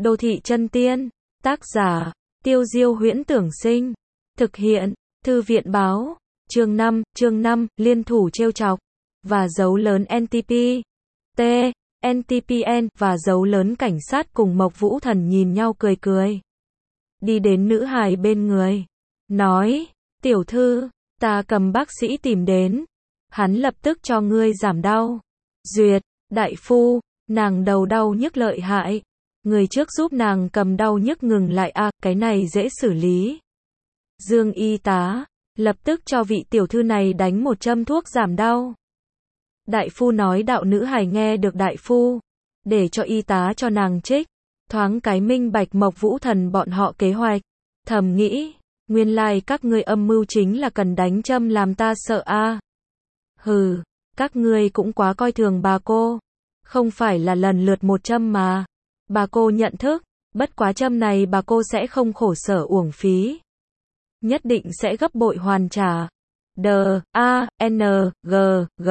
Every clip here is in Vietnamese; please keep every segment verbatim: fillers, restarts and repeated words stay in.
Đô thị chân tiên, tác giả, Tiêu Diêu Huyễn Tưởng Sinh, thực hiện, Thư viện báo, chương năm, chương năm, liên thủ trêu chọc, và dấu lớn en tê pê, T, en tê pê en, và dấu lớn cảnh sát cùng Mộc Vũ Thần nhìn nhau cười cười. Đi đến nữ hài bên người, nói, tiểu thư, ta cầm bác sĩ tìm đến, hắn lập tức cho ngươi giảm đau. Duyệt, đại phu, nàng đầu đau nhức lợi hại, người trước giúp nàng cầm đau nhức ngừng lại a, à, cái này dễ xử lý. Dương y tá, lập tức cho vị tiểu thư này đánh một châm thuốc giảm đau. Đại phu nói đạo nữ hài nghe được đại phu, để cho y tá cho nàng trích, thoáng cái minh bạch Mộc Vũ Thần bọn họ kế hoạch, thầm nghĩ, nguyên lai like các ngươi âm mưu chính là cần đánh châm làm ta sợ a. À. Hừ, các ngươi cũng quá coi thường bà cô, không phải là lần lượt một châm mà. Bà cô nhận thức, bất quá châm này bà cô sẽ không khổ sở uổng phí. Nhất định sẽ gấp bội hoàn trả. D, A, N, G, G.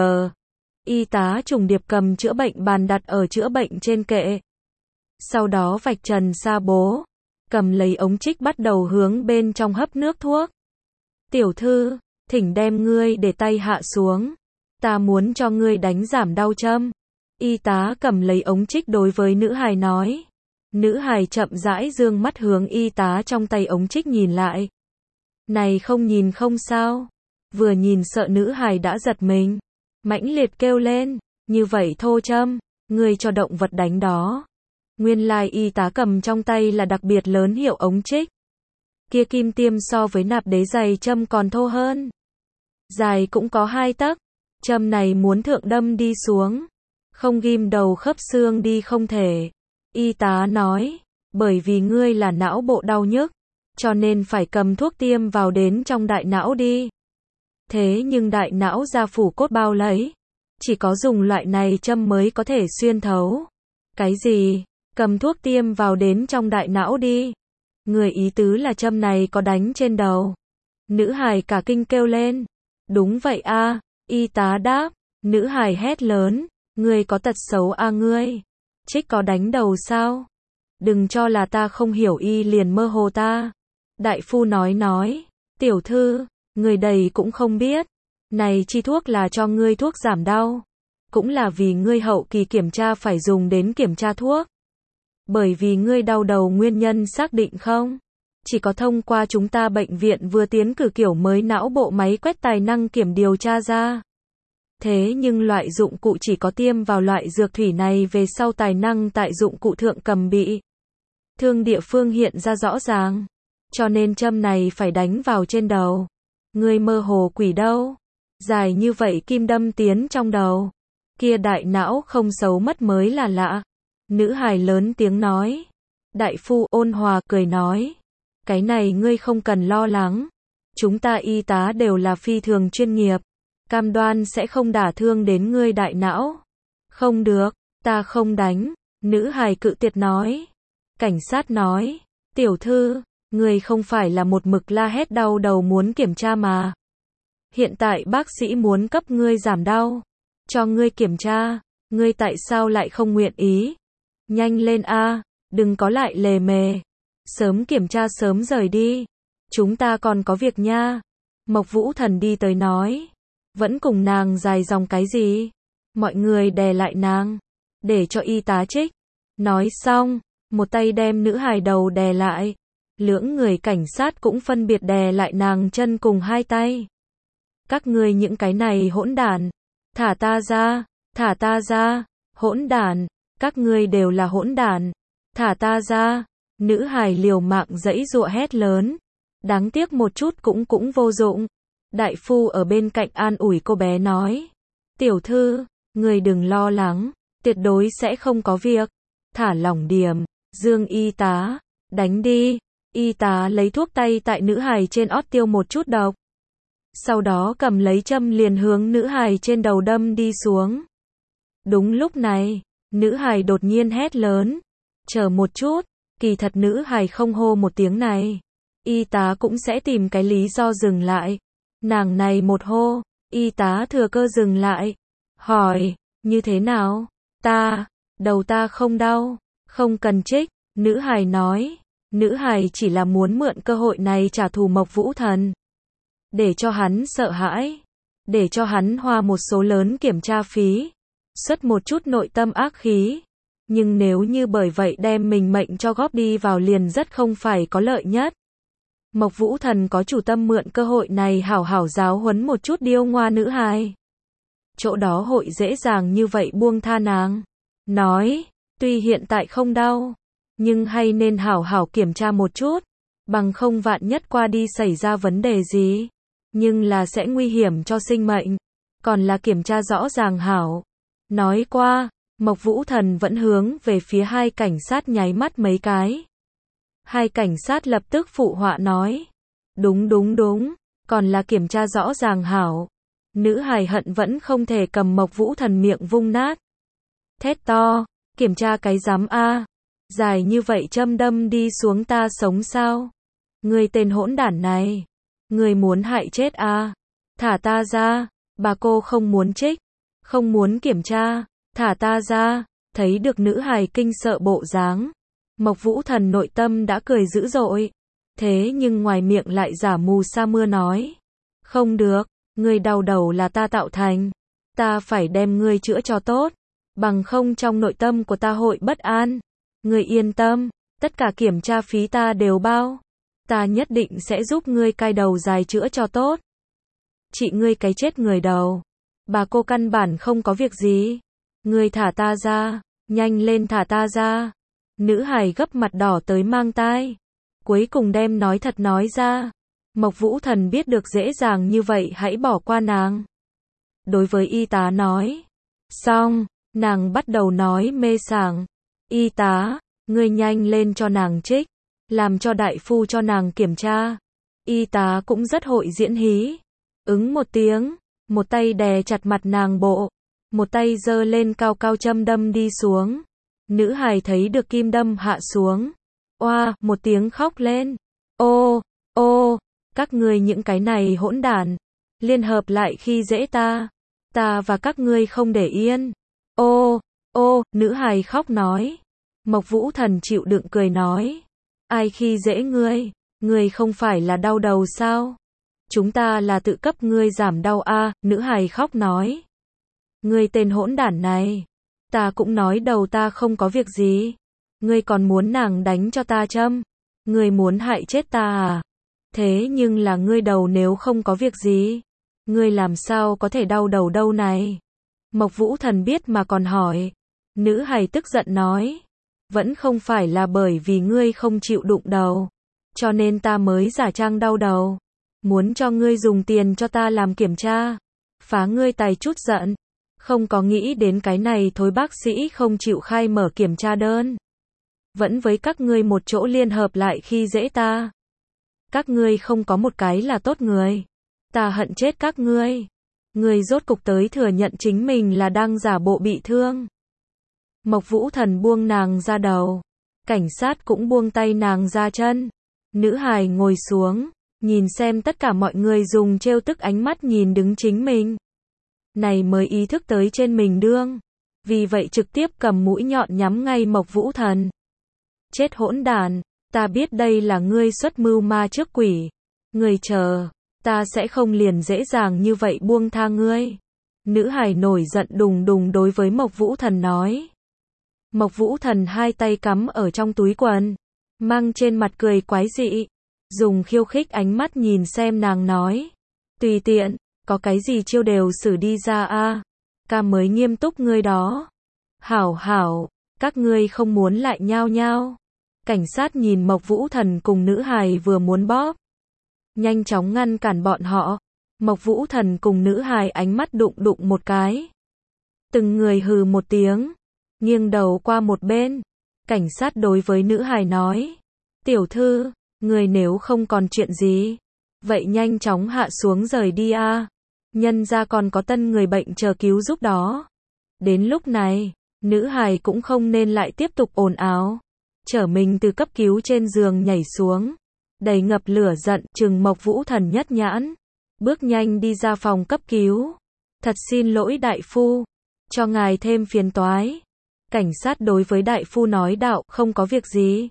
Y tá trùng điệp cầm chữa bệnh bàn đặt ở chữa bệnh trên kệ. Sau đó vạch trần sa bố, cầm lấy ống trích bắt đầu hướng bên trong hấp nước thuốc. Tiểu thư, thỉnh đem ngươi để tay hạ xuống. Ta muốn cho ngươi đánh giảm đau châm. Y tá cầm lấy ống trích đối với nữ hài nói. Nữ hài chậm rãi dương mắt hướng y tá trong tay ống trích nhìn lại. Này không nhìn không sao. Vừa nhìn sợ nữ hài đã giật mình. Mãnh liệt kêu lên. Như vậy thô châm. Ngươi cho động vật đánh đó. Nguyên lai y tá cầm trong tay là đặc biệt lớn hiệu ống trích. Kia kim tiêm so với nạp đế giày châm còn thô hơn. Dài cũng có hai tấc. Châm này muốn thượng đâm đi xuống. Không ghim đầu khớp xương đi không thể. Y tá nói, bởi vì ngươi là não bộ đau nhức, cho nên phải cầm thuốc tiêm vào đến trong đại não đi. Thế nhưng đại não da phủ cốt bao lấy, chỉ có dùng loại này châm mới có thể xuyên thấu. Cái gì? Cầm thuốc tiêm vào đến trong đại não đi. Người ý tứ là châm này có đánh trên đầu. Nữ hài cả kinh kêu lên. Đúng vậy a, à, y tá đáp. Nữ hài hét lớn. Ngươi có tật xấu a à ngươi. Trích có đánh đầu sao? Đừng cho là ta không hiểu y liền mơ hồ ta. Đại phu nói nói. Tiểu thư, người đầy cũng không biết. Này chi thuốc là cho ngươi thuốc giảm đau. Cũng là vì ngươi hậu kỳ kiểm tra phải dùng đến kiểm tra thuốc. Bởi vì ngươi đau đầu nguyên nhân xác định không? Chỉ có thông qua chúng ta bệnh viện vừa tiến cử kiểu mới não bộ máy quét tài năng kiểm điều tra ra. Thế nhưng loại dụng cụ chỉ có tiêm vào loại dược thủy này về sau tài năng tại dụng cụ thượng cầm bị thương địa phương hiện ra rõ ràng. Cho nên châm này phải đánh vào trên đầu. Ngươi mơ hồ quỷ đâu? Dài như vậy kim đâm tiến trong đầu. Kia đại não không xấu mất mới là lạ. Nữ hài lớn tiếng nói. Đại phu ôn hòa cười nói. Cái này ngươi không cần lo lắng. Chúng ta y tá đều là phi thường chuyên nghiệp. Cam đoan sẽ không đả thương đến ngươi đại não. Không được, ta không đánh. Nữ hài cự tuyệt nói. Cảnh sát nói. Tiểu thư, ngươi không phải là một mực la hét đau đầu muốn kiểm tra mà. Hiện tại bác sĩ muốn cấp ngươi giảm đau. Cho ngươi kiểm tra. Ngươi tại sao lại không nguyện ý? Nhanh lên a, đừng có lại lề mề. Sớm kiểm tra sớm rời đi. Chúng ta còn có việc nha. Mộc Vũ Thần đi tới nói. Vẫn cùng nàng dài dòng cái gì? Mọi người đè lại nàng. Để cho y tá trích. Nói xong, một tay đem nữ hài đầu đè lại. Lưỡng người cảnh sát cũng phân biệt đè lại nàng chân cùng hai tay. Các ngươi những cái này hỗn đản. Thả ta ra, thả ta ra, hỗn đản. Các ngươi đều là hỗn đản. Thả ta ra. Nữ hài liều mạng giãy giụa hét lớn. Đáng tiếc một chút cũng cũng vô dụng. Đại phu ở bên cạnh an ủi cô bé nói. Tiểu thư, người đừng lo lắng. Tuyệt đối sẽ không có việc. Thả lỏng điểm. Dương y tá. Đánh đi. Y tá lấy thuốc tay tại nữ hài trên ót tiêu một chút độc. Sau đó cầm lấy châm liền hướng nữ hài trên đầu đâm đi xuống. Đúng lúc này, nữ hài đột nhiên hét lớn. Chờ một chút. Kỳ thật nữ hài không hô một tiếng này. Y tá cũng sẽ tìm cái lý do dừng lại. Nàng này một hô, y tá thừa cơ dừng lại. Hỏi, như thế nào? Ta, đầu ta không đau, không cần trích. Nữ hài nói. Nữ hài chỉ là muốn mượn cơ hội này trả thù Mộc Vũ Thần. Để cho hắn sợ hãi. Để cho hắn hoa một số lớn kiểm tra phí. Xuất một chút nội tâm ác khí. Nhưng nếu như bởi vậy đem mình mệnh cho góp đi vào liền rất không phải có lợi nhất. Mộc Vũ Thần có chủ tâm mượn cơ hội này hảo hảo giáo huấn một chút điêu ngoa nữ hài. Chỗ đó hội dễ dàng như vậy buông tha nàng. Nói, tuy hiện tại không đau, nhưng hay nên hảo hảo kiểm tra một chút. Bằng không vạn nhất qua đi xảy ra vấn đề gì. Nhưng là sẽ nguy hiểm cho sinh mệnh. Còn là kiểm tra rõ ràng hảo. Nói qua, Mộc Vũ Thần vẫn hướng về phía hai cảnh sát nháy mắt mấy cái. Hai cảnh sát lập tức phụ họa nói. Đúng đúng đúng, còn là kiểm tra rõ ràng hảo. Nữ hài hận vẫn không thể cầm Mộc Vũ Thần miệng vung nát. Thét to, kiểm tra cái rắm a, dài như vậy châm đâm đi xuống ta sống sao? Người tên hỗn đản này, người muốn hại chết a? Thả ta ra, bà cô không muốn trích, không muốn kiểm tra, thả ta ra. Thấy được nữ hài kinh sợ bộ dáng, Mộc Vũ Thần nội tâm đã cười dữ dội. Thế nhưng ngoài miệng lại giả mù sa mưa nói. Không được, ngươi đau đầu là ta tạo thành. Ta phải đem ngươi chữa cho tốt. Bằng không trong nội tâm của ta hội bất an. Ngươi yên tâm, tất cả kiểm tra phí ta đều bao. Ta nhất định sẽ giúp ngươi cai đầu dài chữa cho tốt. Chị ngươi cái chết người đầu. Bà cô căn bản không có việc gì. Ngươi thả ta ra, nhanh lên thả ta ra. Nữ hài gấp mặt đỏ tới mang tai. Cuối cùng đem nói thật nói ra. Mộc Vũ Thần biết được dễ dàng như vậy hãy bỏ qua nàng. Đối với y tá nói. Xong, nàng bắt đầu nói mê sảng. Y tá, ngươi nhanh lên cho nàng trích. Làm cho đại phu cho nàng kiểm tra. Y tá cũng rất hội diễn hí. Ứng một tiếng, một tay đè chặt mặt nàng bộ. Một tay giơ lên cao cao châm đâm đi xuống. Nữ hài thấy được kim đâm hạ xuống. Oa, một tiếng khóc lên. Ô, ô, các ngươi những cái này hỗn đản. Liên hợp lại khi dễ ta. Ta và các ngươi không để yên. Ô, ô, nữ hài khóc nói. Mộc Vũ Thần chịu đựng cười nói. Ai khi dễ ngươi? Ngươi không phải là đau đầu sao? Chúng ta là tự cấp ngươi giảm đau a, à, nữ hài khóc nói. Ngươi tên hỗn đản này. Ta cũng nói đầu ta không có việc gì. Ngươi còn muốn nàng đánh cho ta châm. Ngươi muốn hại chết ta à? Thế nhưng là ngươi đầu nếu không có việc gì. Ngươi làm sao có thể đau đầu đâu này? Mộc Vũ Thần biết mà còn hỏi. Nữ hài tức giận nói. Vẫn không phải là bởi vì ngươi không chịu đụng đầu. Cho nên ta mới giả trang đau đầu. Muốn cho ngươi dùng tiền cho ta làm kiểm tra. Phá ngươi tài chút giận. Không có nghĩ đến cái này thối bác sĩ không chịu khai mở kiểm tra đơn. Vẫn với các ngươi một chỗ liên hợp lại khi dễ ta. Các ngươi không có một cái là tốt người. Ta hận chết các ngươi. Ngươi rốt cục tới thừa nhận chính mình là đang giả bộ bị thương. Mộc Vũ Thần buông nàng ra đầu. Cảnh sát cũng buông tay nàng ra chân. Nữ hài ngồi xuống. Nhìn xem tất cả mọi người dùng trêu tức ánh mắt nhìn đứng chính mình. Này mới ý thức tới trên mình đương. Vì vậy trực tiếp cầm mũi nhọn nhắm ngay Mộc Vũ Thần. Chết hỗn đản, ta biết đây là ngươi xuất mưu ma trước quỷ. Ngươi chờ, ta sẽ không liền dễ dàng như vậy buông tha ngươi. Nữ hài nổi giận đùng đùng đối với Mộc Vũ Thần nói. Mộc Vũ Thần hai tay cắm ở trong túi quần, mang trên mặt cười quái dị, dùng khiêu khích ánh mắt nhìn xem nàng nói. Tùy tiện, có cái gì chiêu đều xử đi ra a. Ca mới nghiêm túc ngươi đó. Hảo hảo, các ngươi không muốn lại nhao nhao. Cảnh sát nhìn Mộc Vũ Thần cùng nữ hài vừa muốn bóp. Nhanh chóng ngăn cản bọn họ. Mộc Vũ Thần cùng nữ hài ánh mắt đụng đụng một cái. Từng người hừ một tiếng. Nghiêng đầu qua một bên. Cảnh sát đối với nữ hài nói. Tiểu thư, người nếu không còn chuyện gì. Vậy nhanh chóng hạ xuống rời đi a. Nhân ra còn có tân người bệnh chờ cứu giúp đó. Đến lúc này, nữ hài cũng không nên lại tiếp tục ồn ào. Chở mình từ cấp cứu trên giường nhảy xuống. Đầy ngập lửa giận, trừng Mộc Vũ Thần nhất nhãn. Bước nhanh đi ra phòng cấp cứu. Thật xin lỗi đại phu. Cho ngài thêm phiền toái. Cảnh sát đối với đại phu nói đạo, không có việc gì.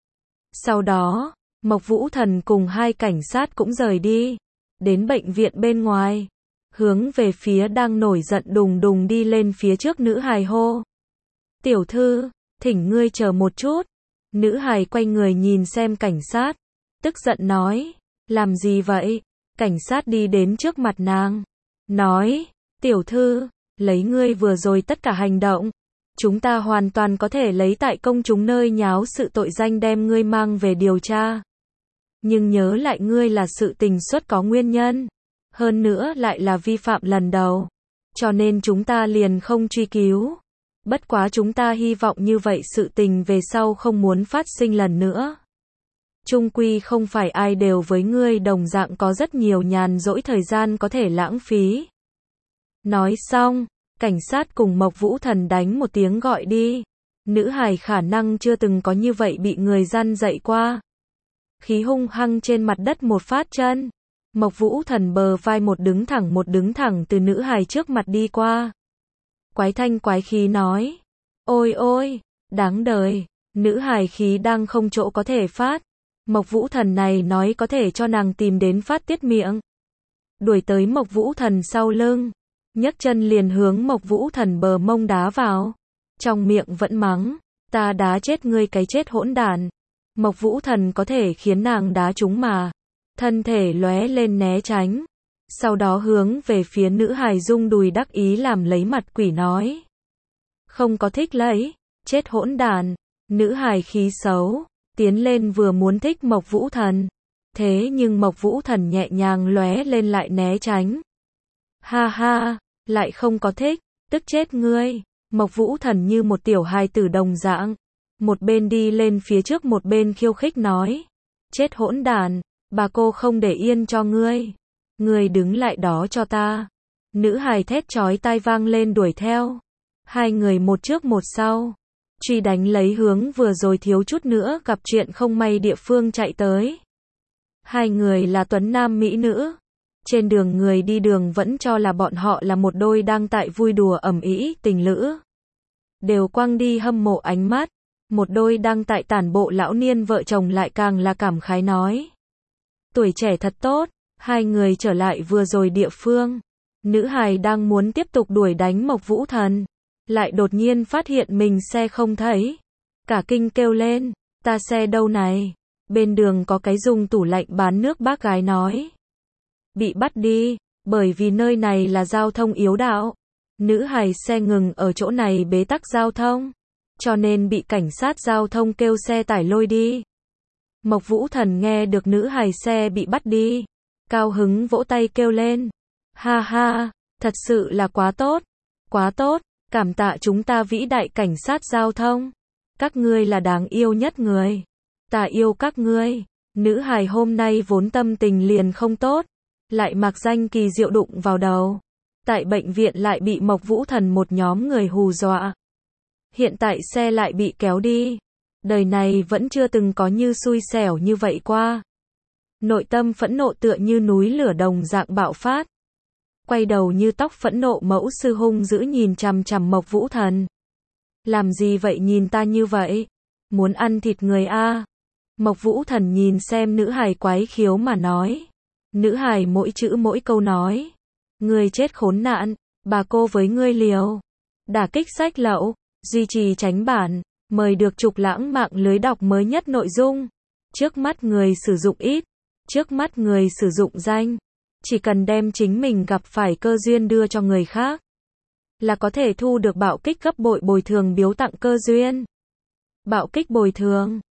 Sau đó, Mộc Vũ Thần cùng hai cảnh sát cũng rời đi, đến bệnh viện bên ngoài, hướng về phía đang nổi giận đùng đùng đi lên phía trước nữ hài hô. Tiểu thư, thỉnh ngươi chờ một chút. Nữ hài quay người nhìn xem cảnh sát, tức giận nói, làm gì vậy? Cảnh sát đi đến trước mặt nàng, nói, tiểu thư, lấy ngươi vừa rồi tất cả hành động, chúng ta hoàn toàn có thể lấy tại công chúng nơi nháo sự tội danh đem ngươi mang về điều tra. Nhưng nhớ lại ngươi là sự tình xuất có nguyên nhân, hơn nữa lại là vi phạm lần đầu, cho nên chúng ta liền không truy cứu. Bất quá chúng ta hy vọng như vậy sự tình về sau không muốn phát sinh lần nữa. Chung quy không phải ai đều với ngươi đồng dạng có rất nhiều nhàn rỗi thời gian có thể lãng phí. Nói xong, cảnh sát cùng Mộc Vũ Thần đánh một tiếng gọi đi. Nữ hài khả năng chưa từng có như vậy bị người răn dạy qua. Khí hung hăng trên mặt đất một phát chân. Mộc Vũ Thần bờ vai một đứng thẳng một đứng thẳng từ nữ hài trước mặt đi qua. Quái thanh quái khí nói, ôi ôi, đáng đời, nữ hài khí đang không chỗ có thể phát. Mộc Vũ Thần này nói có thể cho nàng tìm đến phát tiết miệng. Đuổi tới Mộc Vũ Thần sau lưng, nhấc chân liền hướng Mộc Vũ Thần bờ mông đá vào. Trong miệng vẫn mắng, ta đá chết ngươi cái chết hỗn đản. Mộc Vũ Thần có thể khiến nàng đá trúng mà. Thân thể lóe lên né tránh. Sau đó hướng về phía nữ hài rung đùi đắc ý làm lấy mặt quỷ nói. Không có thích lấy, chết hỗn đản. Nữ hài khí xấu, tiến lên vừa muốn thích Mộc Vũ Thần. Thế nhưng Mộc Vũ Thần nhẹ nhàng lóe lên lại né tránh. Ha ha, lại không có thích, tức chết ngươi. Mộc Vũ Thần như một tiểu hài tử đồng dạng. Một bên đi lên phía trước một bên khiêu khích nói. Chết hỗn đản, bà cô không để yên cho ngươi. Ngươi đứng lại đó cho ta. Nữ hài thét chói tai vang lên đuổi theo. Hai người một trước một sau. Truy đánh lấy hướng vừa rồi thiếu chút nữa gặp chuyện không may địa phương chạy tới. Hai người là tuấn nam mỹ nữ. Trên đường người đi đường vẫn cho là bọn họ là một đôi đang tại vui đùa ầm ĩ tình lữ. Đều quăng đi hâm mộ ánh mắt. Một đôi đang tại tản bộ lão niên vợ chồng lại càng là cảm khái nói. Tuổi trẻ thật tốt. Hai người trở lại vừa rồi địa phương. Nữ hài đang muốn tiếp tục đuổi đánh Mộc Vũ Thần. Lại đột nhiên phát hiện mình xe không thấy. Cả kinh kêu lên. Ta xe đâu này? Bên đường có cái dùng tủ lạnh bán nước bác gái nói. Bị bắt đi. Bởi vì nơi này là giao thông yếu đạo. Nữ hài xe ngừng ở chỗ này bế tắc giao thông. Cho nên bị cảnh sát giao thông kêu xe tải lôi đi. Mộc Vũ Thần nghe được nữ hài xe bị bắt đi. Cao hứng vỗ tay kêu lên. Ha ha, thật sự là quá tốt. Quá tốt, cảm tạ chúng ta vĩ đại cảnh sát giao thông. Các ngươi là đáng yêu nhất người. Ta yêu các ngươi. Nữ hài hôm nay vốn tâm tình liền không tốt. Lại mặc danh kỳ diệu đụng vào đầu. Tại bệnh viện lại bị Mộc Vũ Thần một nhóm người hù dọa. Hiện tại xe lại bị kéo đi. Đời này vẫn chưa từng có như xui xẻo như vậy qua. Nội tâm phẫn nộ tựa như núi lửa đồng dạng bạo phát. Quay đầu như tóc phẫn nộ mẫu sư hung dữ nhìn chằm chằm Mộc Vũ Thần. Làm gì vậy nhìn ta như vậy? Muốn ăn thịt người a? Mộc Vũ Thần nhìn xem nữ hài quái khiếu mà nói. Nữ hài mỗi chữ mỗi câu nói. Ngươi chết khốn nạn, bà cô với ngươi liều. Đả kích sách lậu, duy trì tránh bản, mời được trục lãng mạng lưới đọc mới nhất nội dung. Trước mắt người sử dụng ít. Trước mắt người sử dụng danh, chỉ cần đem chính mình gặp phải cơ duyên đưa cho người khác, là có thể thu được bạo kích gấp bội bồi thường biếu tặng cơ duyên. Bạo kích bồi thường